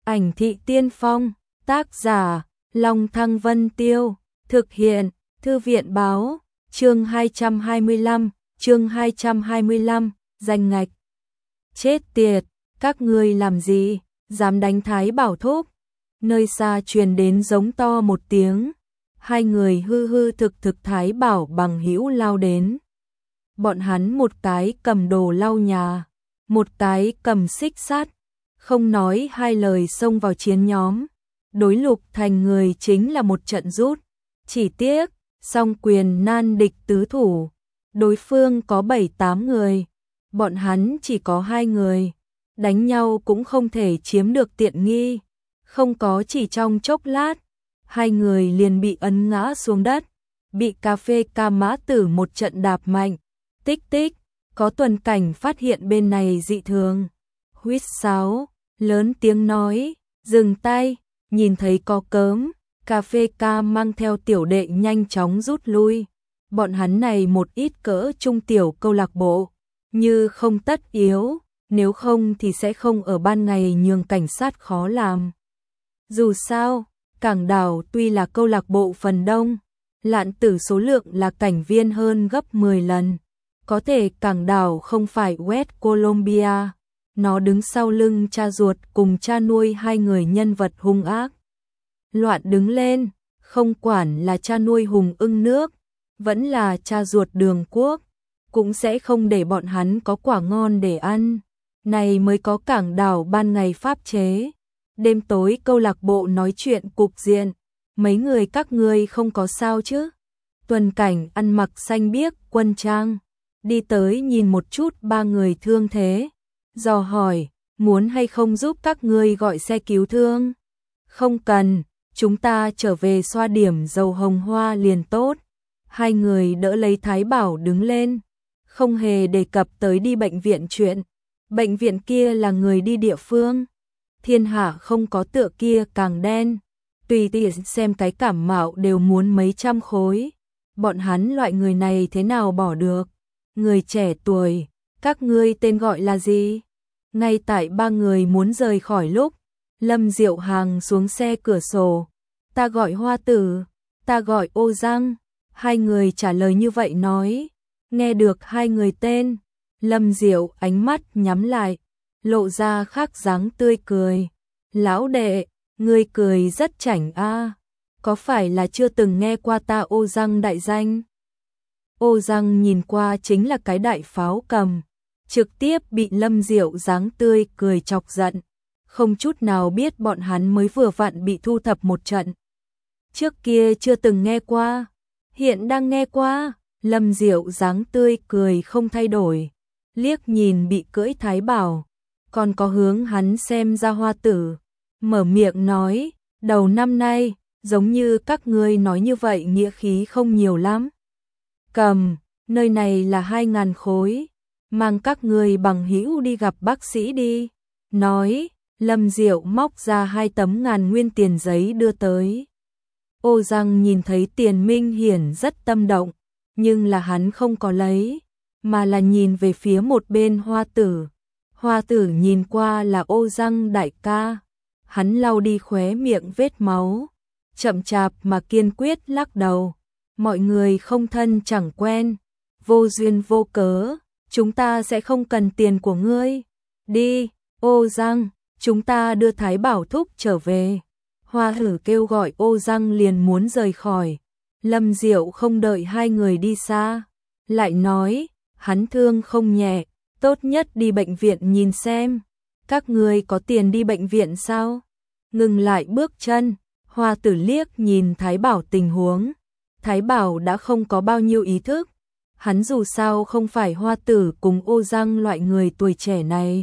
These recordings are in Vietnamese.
Ảnh thị tiên phong, tác giả, Long Thăng Vân Tiêu, thực hiện, Thư viện báo, chương 225, danh ngạch. Chết tiệt, các ngươi làm gì, dám đánh Thái Bảo thúc? Nơi xa truyền đến giống to một tiếng, hai người hư hư thực thực Thái Bảo bằng hữu lao đến. Bọn hắn một cái cầm đồ lau nhà, một cái cầm xích sắt, không nói hai lời xông vào chiến nhóm. Đối Lục Thành người chính là một trận rút, chỉ tiếc, song quyền nan địch tứ thủ, đối phương có 7-8 người, bọn hắn chỉ có 2 người, đánh nhau cũng không thể chiếm được tiện nghi, không có chỉ trong chốc lát, hai người liền bị ấn ngã xuống đất, bị Cà Phê Ca Mã Tử một trận đạp mạnh. Tích tích, có tuần cảnh phát hiện bên này dị thường, huýt sáo, lớn tiếng nói, dừng tay. Nhìn thấy có cớm, Cà Phê Ca mang theo tiểu đệ nhanh chóng rút lui. Bọn hắn này một ít cỡ trung tiểu câu lạc bộ, như không tất yếu, nếu không thì sẽ không ở ban ngày nhường cảnh sát khó làm. Dù sao, Cảng Đảo tuy là câu lạc bộ phần đông, Lạn Tử số lượng là cảnh viên hơn gấp 10 lần. Có thể Cảng Đảo không phải West Colombia. Nó đứng sau lưng cha ruột cùng cha nuôi hai người nhân vật hung ác. Loạn đứng lên, không quản là cha nuôi Hùng Ưng nước, vẫn là cha ruột Đường Quốc, cũng sẽ không để bọn hắn có quả ngon để ăn. Này mới có Cảng Đảo ban ngày pháp chế. Đêm tối câu lạc bộ nói chuyện cục diện, mấy người các ngươi không có sao chứ? Tuần cảnh ăn mặc xanh biếc quân trang, đi tới nhìn một chút ba người thương thế. Dò hỏi, muốn hay không giúp các ngươi gọi xe cứu thương? Không cần, chúng ta trở về xoa điểm dầu hồng hoa liền tốt. Hai người đỡ lấy Thái Bảo đứng lên, không hề đề cập tới đi bệnh viện chuyện. Bệnh viện kia là người đi địa phương. Thiên hạ không có tựa kia càng đen. Tùy tiện xem cái cảm mạo đều muốn mấy trăm khối. Bọn hắn loại người này thế nào bỏ được? Người trẻ tuổi, các ngươi tên gọi là gì? Ngay tại ba người muốn rời khỏi lúc, Lâm Diệu Hàng xuống xe cửa sổ. Ta gọi Hoa Tử, ta gọi Ô Giang. Hai người trả lời như vậy nói. Nghe được hai người tên, Lâm Diệu ánh mắt nhắm lại, lộ ra khác dáng tươi cười. Lão đệ, ngươi cười rất chảnh a, có phải là chưa từng nghe qua ta Ô Giang đại danh? Ô Giang nhìn qua chính là cái đại pháo cầm, trực tiếp bị Lâm Diệu dáng tươi cười chọc giận, không chút nào biết bọn hắn mới vừa vặn bị thu thập một trận. Trước kia chưa từng nghe qua, hiện đang nghe qua. Lâm Diệu dáng tươi cười không thay đổi, liếc nhìn bị cưỡi Thái Bảo, còn có hướng hắn xem ra Hoa Tử, mở miệng nói, đầu năm nay, giống như các ngươi nói như vậy nghĩa khí không nhiều lắm. Cầm, nơi này là 2.000 khối, mang các ngươi bằng hữu đi gặp bác sĩ đi. Nói, Lâm Diệu móc ra 2 tấm 1.000 nguyên tiền giấy đưa tới. Ô Giang nhìn thấy tiền minh hiển rất tâm động, nhưng là hắn không có lấy, mà là nhìn về phía một bên Hoa Tử. Hoa Tử nhìn qua là Ô Giang đại ca, hắn lau đi khóe miệng vết máu, chậm chạp mà kiên quyết lắc đầu. Mọi người không thân chẳng quen, vô duyên vô cớ, chúng ta sẽ không cần tiền của ngươi. Đi, Ô Giang, chúng ta đưa Thái Bảo thúc trở về. Hoa Tử kêu gọi Ô Giang liền muốn rời khỏi. Lâm Diệu không đợi hai người đi xa, lại nói, hắn thương không nhẹ, tốt nhất đi bệnh viện nhìn xem. Các ngươi có tiền đi bệnh viện sao? Ngừng lại bước chân, Hoa Tử liếc nhìn Thái Bảo tình huống. Thái Bảo đã không có bao nhiêu ý thức, hắn dù sao không phải Hoa Tử cùng Ô Giang loại người tuổi trẻ này.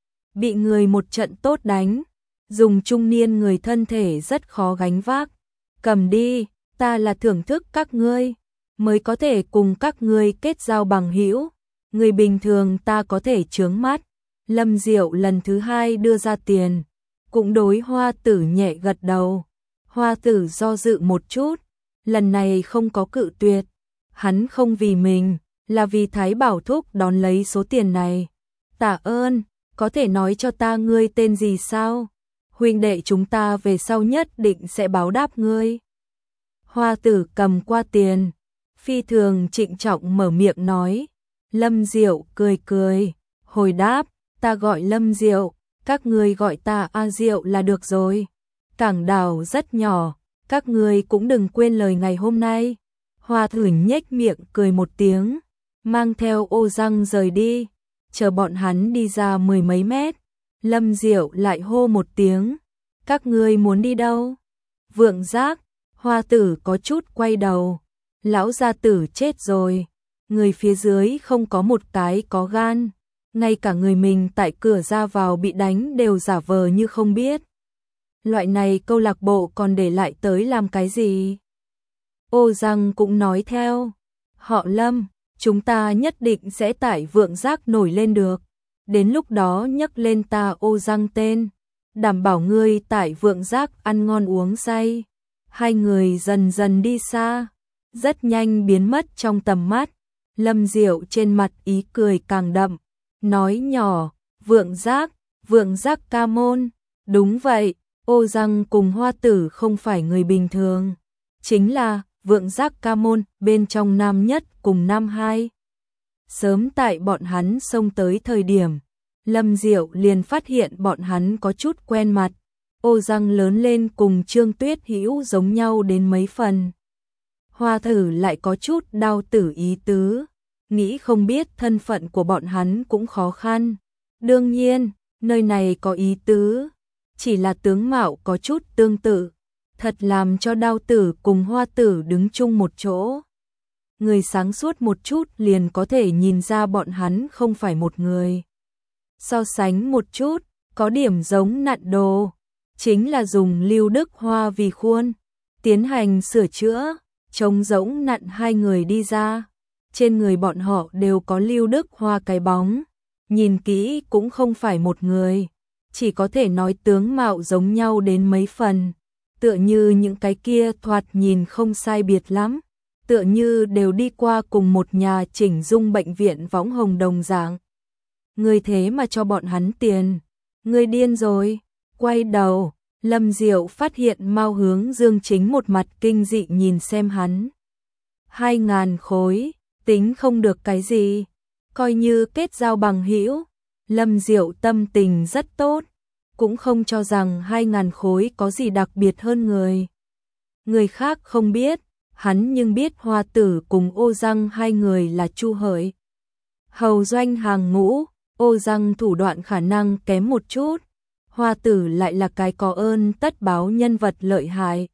Bị người một trận tốt đánh, dùng trung niên người thân thể rất khó gánh vác. Cầm đi, ta là thưởng thức các ngươi, mới có thể cùng các ngươi kết giao bằng hữu. Người bình thường ta có thể chướng mắt. Lâm Diệu lần thứ 2 đưa ra tiền, cũng đối Hoa Tử nhẹ gật đầu. Hoa Tử do dự một chút, lần này không có cự tuyệt. Hắn không vì mình, là vì Thái Bảo thúc đón lấy số tiền này. Tạ ơn, có thể nói cho ta ngươi tên gì sao? huynh đệ chúng ta về sau nhất định sẽ báo đáp ngươi. Hoa tử cầm qua tiền, phi thường trịnh trọng mở miệng nói. Lâm Diệu cười cười, hồi đáp, ta gọi Lâm Diệu, các ngươi gọi ta A Diệu là được rồi. Cảng đảo rất nhỏ, các ngươi cũng đừng quên lời ngày hôm nay. Hoa tử nhếch miệng cười một tiếng, mang theo ô răng rời đi. Chờ bọn hắn đi ra 10 mấy mét, Lâm Diệu lại hô một tiếng, các ngươi muốn đi đâu? Vượng Giác. Hoa tử có chút quay đầu, lão gia tử chết rồi, người phía dưới không có một cái có gan, ngay cả người mình tại cửa ra vào bị đánh đều giả vờ như không biết. Loại này câu lạc bộ còn để lại tới làm cái gì? Ô Răng cũng nói theo, họ Lâm, chúng ta nhất định sẽ tải Vượng Giác nổi lên được, đến lúc đó nhắc lên ta Ô Răng tên, đảm bảo ngươi tải Vượng Giác ăn ngon uống say. Hai người dần dần đi xa, rất nhanh biến mất trong tầm mắt. Lâm Diệu trên mặt ý cười càng đậm, nói nhỏ, Vượng Giác ca môn. Đúng vậy, Ô Răng cùng Hoa tử không phải người bình thường, chính là Vượng Giác ca môn bên trong nam nhất cùng nam hai. Sớm tại bọn hắn xông tới thời điểm, Lâm Diệu liền phát hiện bọn hắn có chút quen mặt. Ô Răng lớn lên cùng Trương Tuyết Hữu giống nhau đến mấy phần. Hoa tử lại có chút đau tử ý tứ, nghĩ không biết thân phận của bọn hắn cũng khó khăn. Đương nhiên, nơi này có ý tứ, chỉ là tướng mạo có chút tương tự, thật làm cho đau tử cùng Hoa tử đứng chung một chỗ. Người sáng suốt một chút liền có thể nhìn ra bọn hắn không phải một người. So sánh một chút, có điểm giống nặn đồ, chính là dùng Lưu Đức Hoa vì khuôn, tiến hành sửa chữa, trống rỗng nặn hai người đi ra. Trên người bọn họ đều có Lưu Đức Hoa cái bóng, nhìn kỹ cũng không phải một người, chỉ có thể nói tướng mạo giống nhau đến mấy phần, tựa như những cái kia thoạt nhìn không sai biệt lắm, tựa như đều đi qua cùng một nhà chỉnh dung bệnh viện võng hồng đồng dạng. Người thế mà cho bọn hắn tiền, người điên rồi. Quay đầu, Lâm Diệu phát hiện Mao Hướng Dương chính một mặt kinh dị nhìn xem hắn. 2.000 khối, tính không được cái gì, coi như kết giao bằng hữu. Lâm Diệu tâm tình rất tốt, cũng không cho rằng 2.000 khối có gì đặc biệt hơn người. Người khác không biết, hắn nhưng biết Hoa tử cùng Ô Răng hai người là Chu Hợi. Hầu doanh hàng ngũ, Ô Răng thủ đoạn khả năng kém một chút. Hoa tử lại là cái có ơn tất báo nhân vật lợi hại.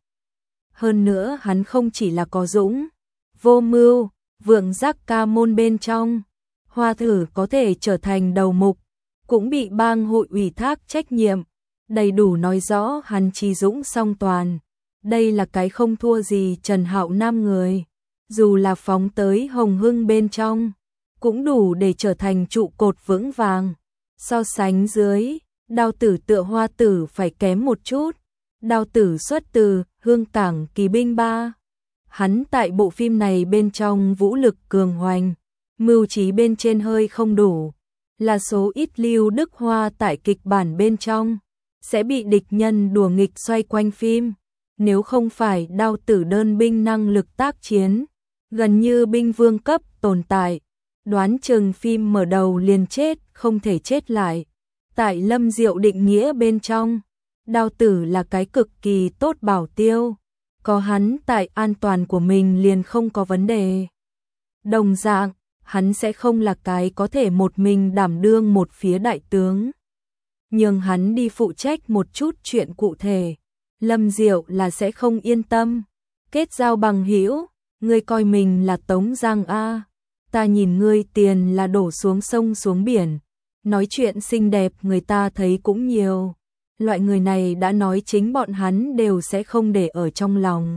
Hơn nữa hắn không chỉ là có dũng, vô mưu, Vượng Giác ca môn bên trong. Hoa tử có thể trở thành đầu mục, cũng bị bang hội ủy thác trách nhiệm, đầy đủ nói rõ hắn trí dũng song toàn. Đây là cái không thua gì Trần Hạo Nam người, dù là phóng tới Hồng Hưng bên trong, cũng đủ để trở thành trụ cột vững vàng. So sánh dưới, Đao tử tựa Hoa tử phải kém một chút. Đao tử xuất từ Hương Cảng Kỳ binh 3. Hắn tại bộ phim này bên trong vũ lực cường hoành, mưu trí bên trên hơi không đủ, là số ít Lưu Đức Hoa tại kịch bản bên trong sẽ bị địch nhân đùa nghịch xoay quanh phim. Nếu không phải Đao tử đơn binh năng lực tác chiến, gần như binh vương cấp tồn tại, đoán chừng phim mở đầu liền chết, không thể chết lại. Tại Lâm Diệu định nghĩa bên trong, Đao tử là cái cực kỳ tốt bảo tiêu, có hắn tại an toàn của mình liền không có vấn đề. Đồng dạng, hắn sẽ không là cái có thể một mình đảm đương một phía đại tướng. Nhưng hắn đi phụ trách một chút chuyện cụ thể, Lâm Diệu là sẽ không yên tâm. Kết giao bằng hữu, ngươi coi mình là Tống Giang A, ta nhìn ngươi tiền là đổ xuống sông xuống biển. Nói chuyện xinh đẹp người ta thấy cũng nhiều, loại người này đã nói chính bọn hắn đều sẽ không để ở trong lòng.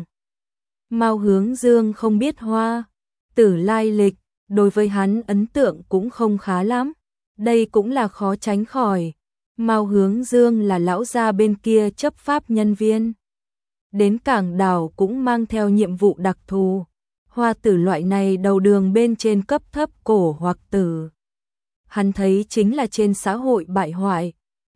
Mao Hướng Dương không biết Hoa tử lai lịch, đối với hắn ấn tượng cũng không khá lắm, đây cũng là khó tránh khỏi. Mao Hướng Dương là lão gia bên kia chấp pháp nhân viên, đến cảng đảo cũng mang theo nhiệm vụ đặc thù. Hoa tử loại này đầu đường bên trên cấp thấp cổ hoặc tử, hắn thấy chính là trên xã hội bại hoại,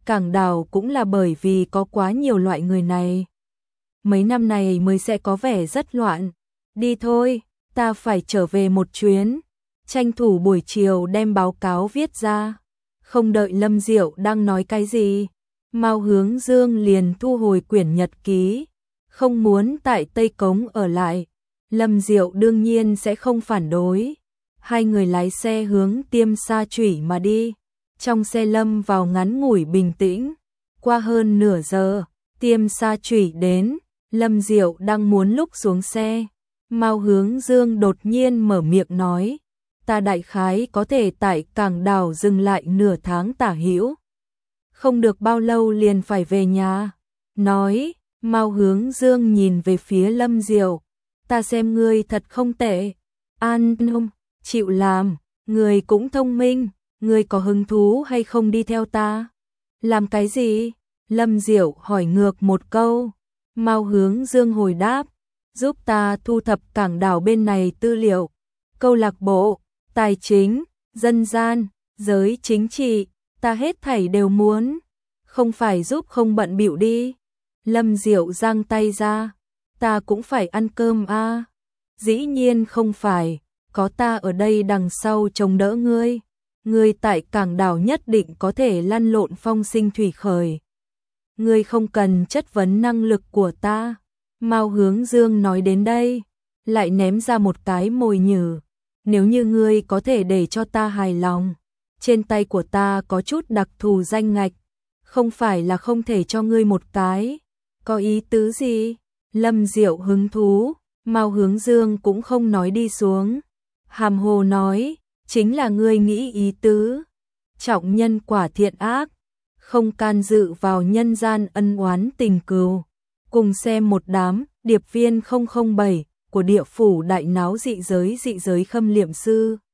Cảng Đảo cũng là bởi vì có quá nhiều loại người này. Mấy năm này mới sẽ có vẻ rất loạn. Đi thôi, ta phải trở về một chuyến. Tranh thủ buổi chiều đem báo cáo viết ra. Không đợi Lâm Diệu đang nói cái gì, Mao Hướng Dương liền thu hồi quyển nhật ký, không muốn tại Tây Cống ở lại. Lâm Diệu đương nhiên sẽ không phản đối. Hai người lái xe hướng Tiêm Sa Chủy mà đi. Trong xe lâm vào ngắn ngủi bình tĩnh. Qua hơn nửa giờ, Tiêm Sa Chủy đến. Lâm Diệu đang muốn lúc xuống xe, Mao Hướng Dương đột nhiên mở miệng nói, ta đại khái có thể tại Cảng Đảo dừng lại nửa tháng tả hữu. Không được bao lâu liền phải về nhà. Nói, Mao Hướng Dương nhìn về phía Lâm Diệu, ta xem ngươi thật không tệ. An Nông, chịu làm, ngươi cũng thông minh, ngươi có hứng thú hay không đi theo ta? Làm cái gì? Lâm Diệu hỏi ngược một câu. Mao Hướng Dương hồi đáp, giúp ta thu thập Cảng Đảo bên này tư liệu, câu lạc bộ, tài chính, dân gian, giới chính trị, ta hết thảy đều muốn. Không phải giúp không bận bịu đi. Lâm Diệu giang tay ra, ta cũng phải ăn cơm a. Dĩ nhiên không phải, có ta ở đây đằng sau chống đỡ ngươi. Ngươi tại Cảng Đảo nhất định có thể lăn lộn phong sinh thủy khởi. Ngươi không cần chất vấn năng lực của ta. Mao Hướng Dương nói đến đây, lại ném ra một cái mồi nhử. Nếu như ngươi có thể để cho ta hài lòng, trên tay của ta có chút đặc thù danh ngạch, không phải là không thể cho ngươi một cái. Có ý tứ gì? Lâm Diệu hứng thú, Mao Hướng Dương cũng không nói đi xuống. Hàm hồ nói, chính là ngươi nghĩ ý tứ. Trọng nhân quả thiện ác, không can dự vào nhân gian ân oán tình cừu. Cùng xem một đám điệp viên 007 của địa phủ đại náo dị giới khâm liệm sư.